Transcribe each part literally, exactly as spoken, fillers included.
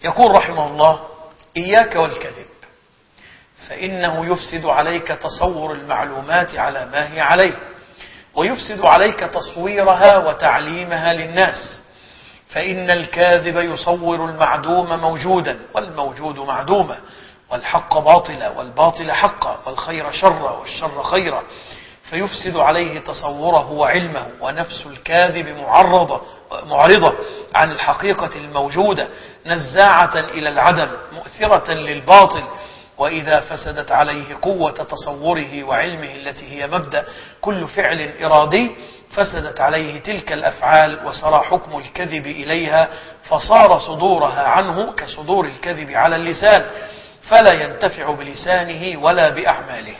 يقول رحمه الله: إياك والكذب، فإنه يفسد عليك تصور المعلومات على ما هي عليه، ويفسد عليك تصويرها وتعليمها للناس، فإن الكاذب يصور المعدوم موجودا، والموجود معدوما، والحق باطلا، والباطل حقا، والخير شرا، والشر خيرا، فيفسد عليه تصوره وعلمه. ونفس الكاذب معرضة معرضة عن الحقيقة الموجودة، نزاعة إلى العدم، مؤثرة للباطل. وإذا فسدت عليه قوة تصوره وعلمه التي هي مبدأ كل فعل إرادي، فسدت عليه تلك الأفعال، وسرى حكم الكذب إليها، فصار صدورها عنه كصدور الكذب على اللسان، فلا ينتفع بلسانه ولا بأعماله.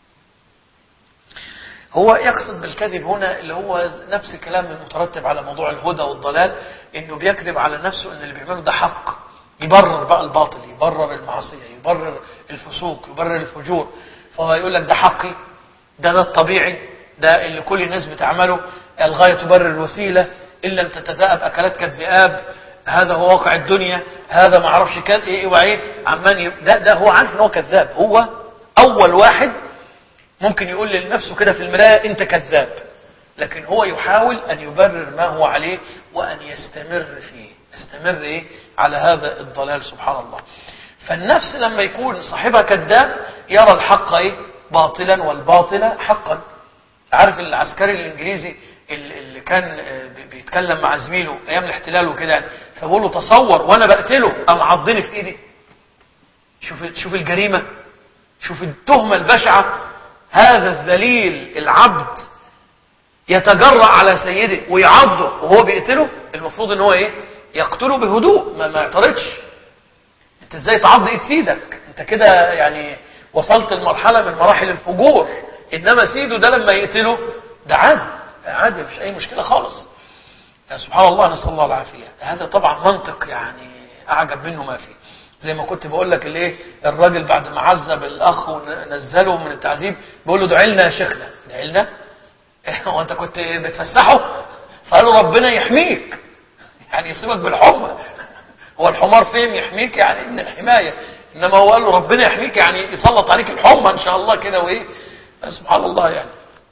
هو يقصد بالكذب هنا اللي هو نفس الكلام المترتب على موضوع الهدى والضلال، انه بيكذب على نفسه ان اللي بيعمله ده حق، يبرر بقى الباطل، يبرر المعصية، يبرر الفسوق، يبرر الفجور. فهو يقول لك ده حقي، ده ده الطبيعي، ده اللي كل الناس بتعمله، الغاية تبرر الوسيلة، إن لم تتذأب أكلات كالذئاب، هذا هو واقع الدنيا، هذا ما عرفش كذا ايه وعيه عمان ي... ده ده هو عارف ان هو كذاب. هو اول واحد ممكن يقول لنفسه كده في المراية انت كذاب، لكن هو يحاول ان يبرر ما هو عليه وان يستمر فيه، يستمر ايه على هذا الضلال. سبحان الله. فالنفس لما يكون صاحبها كذاب يرى الحق ايه باطلا والباطل حقا. عارف العسكري الانجليزي اللي كان بيتكلم مع زميله ايام الاحتلال وكده يعني، فبقول له تصور وانا بقتله قام عضني في ايدي. شوف شوف الجريمه، شوف التهمه البشعه. هذا الذليل العبد يتجرأ على سيده ويعضه وهو بيقتله، المفروض ان هو ايه يقتله بهدوء، ما, ما يعترضش. انت ازاي تعض ايد سيدك؟ انت كده يعني وصلت لمرحله من مراحل الفجور. انما سيده ده لما يقتله ده عادي عادي، مفيش اي مشكله خالص. سبحان الله، نسال الله العافيه. هذا طبعا منطق يعني اعجب منه ما فيه. زي ما كنت بقول لك الايه، الراجل بعد ما عذب الاخ ونزله من التعذيب بيقول له ادعي لنا يا شيخنا. ادعي لنا؟ هو انت كنت بتفسحه؟ فقال له ربنا يحميك، يعني يصيبك بالحمى. هو الحمار فين يحميك يعني من الحمايه، انما هو قال له ربنا يحميك يعني يسلط عليك الحمى ان شاء الله كده وايه. سبحان الله يعني.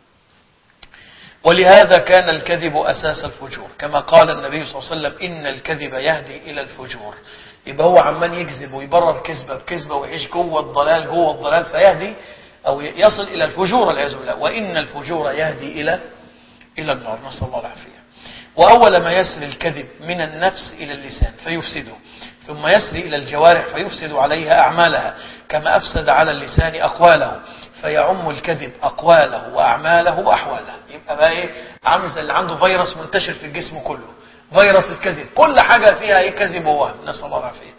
ولهذا كان الكذب أساس الفجور، كما قال النبي صلى الله عليه وسلم إن الكذب يهدي إلى الفجور. يبقى هو عمال يكذب ويبرر كذبة بكذبة ويعيش جوه الضلال جوه الضلال، فيهدي أو يصل إلى الفجور والعياذ بالله. وإن الفجور يهدي إلى إلى النار، نسأل الله العافية. وأول ما يسري الكذب من النفس إلى اللسان فيفسده، ثم يسري إلى الجوارح فيفسد عليها أعمالها، كما أفسد على اللسان أقواله، فيعم الكذب أقواله وأعماله وأحواله. يبقى بقى إيه، عامل زي اللي عنده فيروس منتشر في الجسم كله، فيروس الكذب، كل حاجة فيها إيه كذب ووهم، نسأل الله العافية.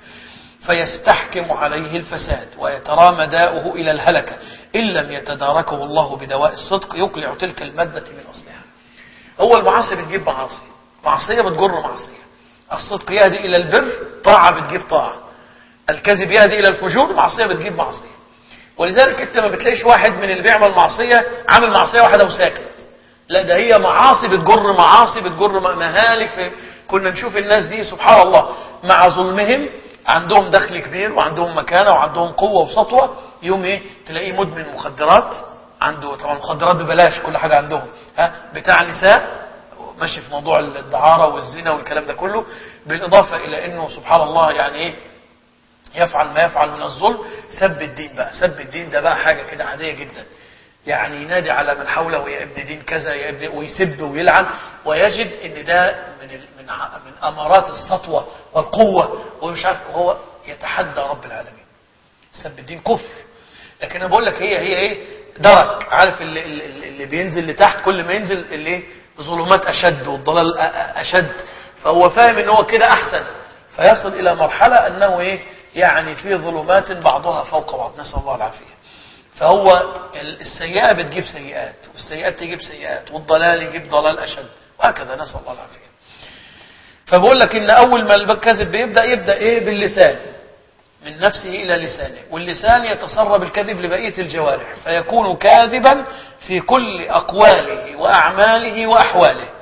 فيستحكم عليه الفساد ويترامى داؤه إلى الهلكة إن لم يتداركه الله بدواء الصدق يقلع تلك المادة من أصلها. هو المعاصي بتجيب معاصي، معصية بتجر معصية. الصدق يهدي إلى البر، طاعة بتجيب طاعة. الكذب يهدي إلى الفجور، معصية بتجيب معصية. ولذلك انت ما بتلاقيش واحد من اللي بيعمل معصية عامل معصية واحدة وساكت، لا ده هي معاصي بتجر معاصي بتجر مهالك. في كنا نشوف الناس دي سبحان الله مع ظلمهم عندهم دخل كبير وعندهم مكانة وعندهم قوة وسطوة، يوم ايه تلاقيه مدمن مخدرات، عنده طبعا مخدرات ببلاش كل حاجة عندهم، ها بتاع نساء ماشي في موضوع الدعارة والزنا والكلام ده كله، بالإضافة إلى أنه سبحان الله يعني ايه يفعل ما يفعل من الظلم. سب الدين بقى، سب الدين ده بقى حاجة كده عادية جدا، يعني ينادي على من حوله يا ابن دين كذا يا ابن، ويسب ويلعن، ويجد ان ده من من من امارات السطوة والقوة ومش عارف، وهو يتحدى رب العالمين. سب الدين كفر. لكن انا بقول لك هي هي ايه درك، عارف اللي, اللي بينزل لتحت كل ما ينزل اللي ايه ظلمات اشد والضلال اشد، فهو فاهم ان هو كده احسن، فيصل الى مرحلة انه ايه يعني في ظلمات بعضها فوق بعض، نسأل الله العافية. فهو السيئة بتجيب سيئات، والسيئات تجيب سيئات، والضلال يجيب ضلال أشد، وهكذا نسأل الله العافية. فبقول لك إن أول ما الكذب بيبدأ يبدأ إيه باللسان، من نفسه إلى لسانه، واللسان يتسرب الكذب لبقية الجوارح، فيكون كاذبا في كل أقواله وأعماله وأحواله.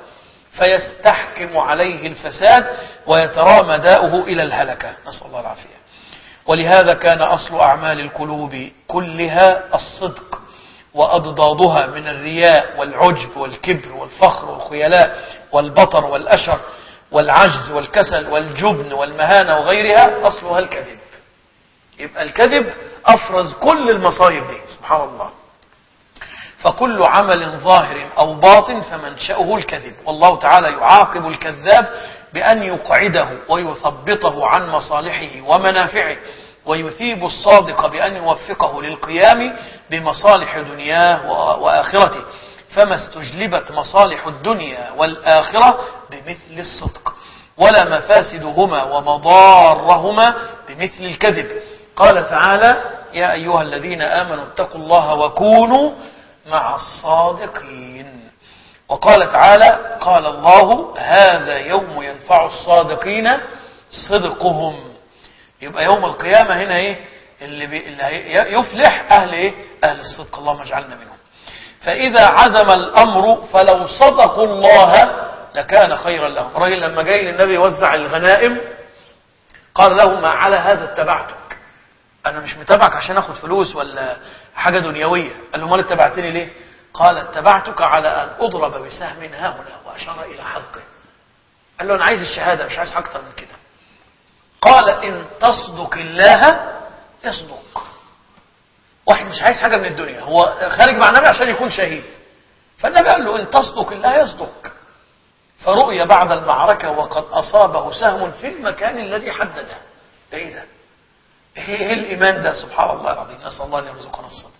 فيستحكم عليه الفساد ويترامى داؤه إلى الهلكة، نسأل الله العافية. ولهذا كان أصل أعمال القلوب كلها الصدق، وأضدادها من الرياء والعجب والكبر والفخر والخيلاء والبطر والأشر والعجز والكسل والجبن والمهانة وغيرها أصلها الكذب. يبقى الكذب أفرز كل المصايب دي، سبحان الله. فكل عمل ظاهر أو باطن فمنشأه الكذب، والله تعالى يعاقب الكذاب بأن يقعده ويثبطه عن مصالحه ومنافعه، ويثيب الصادق بأن يوفقه للقيام بمصالح دنياه وآخرته. فما استجلبت مصالح الدنيا والآخرة بمثل الصدق، ولا مفاسدهما ومضارهما بمثل الكذب. قال تعالى: يا أيها الذين آمنوا اتقوا الله وكونوا مع الصادقين. وقال تعالى: قال الله: هذا يوم ينفع الصادقين صدقهم. يبقى يوم القيامة هنا ايه اللي, بي... اللي يفلح أهل ايه أهل الصدق، اللهم اجعلنا منهم. فإذا عزم الأمر فلو صدقوا الله لكان خيرا لهم. الراجل لما جاي للنبي يوزع الغنائم قال له: ما على هذا اتبعتك، أنا مش متابعك عشان أخذ فلوس ولا حاجة دنيوية. قال له: ما اتبعتني ليه؟ قال: اتبعتك على أن أضرب بسهم ها هنا، وأشار إلى حلقه. قال له: أنا عايز الشهادة، مش عايز أكتر من كده. قال: إن تصدق الله يصدق. واحد مش عايز حاجة من الدنيا، هو خارج مع النبي عشان يكون شهيد، فالنبي قال له: إن تصدق الله يصدق. فرؤي بعد المعركة وقد أصابه سهم في المكان الذي حدده. ده إيه ده؟ إيه الإيمان ده؟ سبحان الله العظيم، نسأل الله أن يرزقنا الصدق.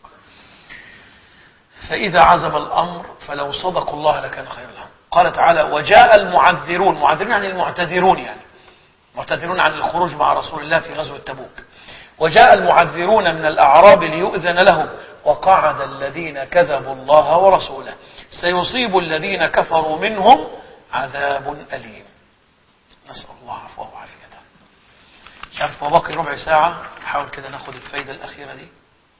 فإذا عزم الأمر فلو صدقوا الله لكان خيرا لهم. قال تعالى: وجاء المعذرون. معذرون يعني المعتذرون، يعني معتذرون عن الخروج مع رسول الله في غزوة تبوك. وجاء المعذرون من الأعراب ليؤذن لهم، وقعد الذين كذبوا الله ورسوله، سيصيب الذين كفروا منهم عذاب أليم. نسأل الله عفوه وعافيته. مش عارف هو باقي ربع ساعة، نحاول كده ناخد الفايدة الأخيرة دي.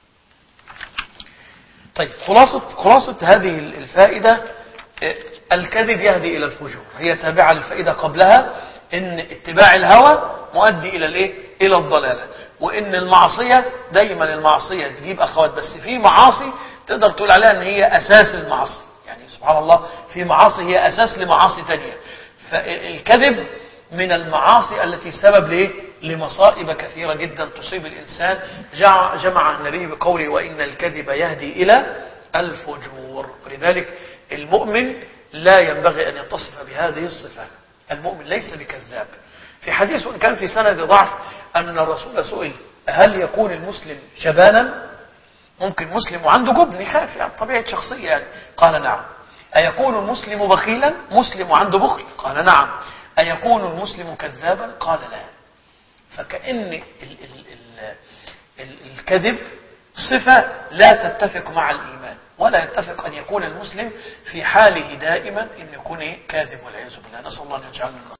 طيب، خلاصة خلاصة هذه الفائدة: الكذب يهدي إلى الفجور. هي تابعة للفائدة قبلها، إن اتباع الهوى مؤدي إلى الإيه؟ إلى الضلالة. وإن المعصية دايما المعصية تجيب أخوات، بس في معاصي تقدر تقول عليها إن هي أساس المعصية. يعني سبحان الله، في معاصي هي أساس لمعاصي تانية. فالكذب من المعاصي التي سبب ليه؟ لمصائب كثيرة جدا تصيب الإنسان. جمع النبي بقوله: وإن الكذب يهدي إلى الفجور. ولذلك المؤمن لا ينبغي أن يتصف بهذه الصفة. المؤمن ليس بكذاب. في حديث كان في سند ضعف أن الرسول سئل: هل يكون المسلم جبانا؟ ممكن مسلم وعنده جبن، يخاف، يعني طبيعة شخصية يعني. قال: نعم. أيكون المسلم بخيلا؟ مسلم وعنده بخل؟ قال: نعم. أيكون المسلم كذابا؟ قال: لا. فكأن ال ال ال ال الكذب صفة لا تتفق مع الإيمان، ولا يتفق أن يكون المسلم في حاله دائما أن يكون كاذب، والعياذ بالله. نسأل الله أن يجعلنا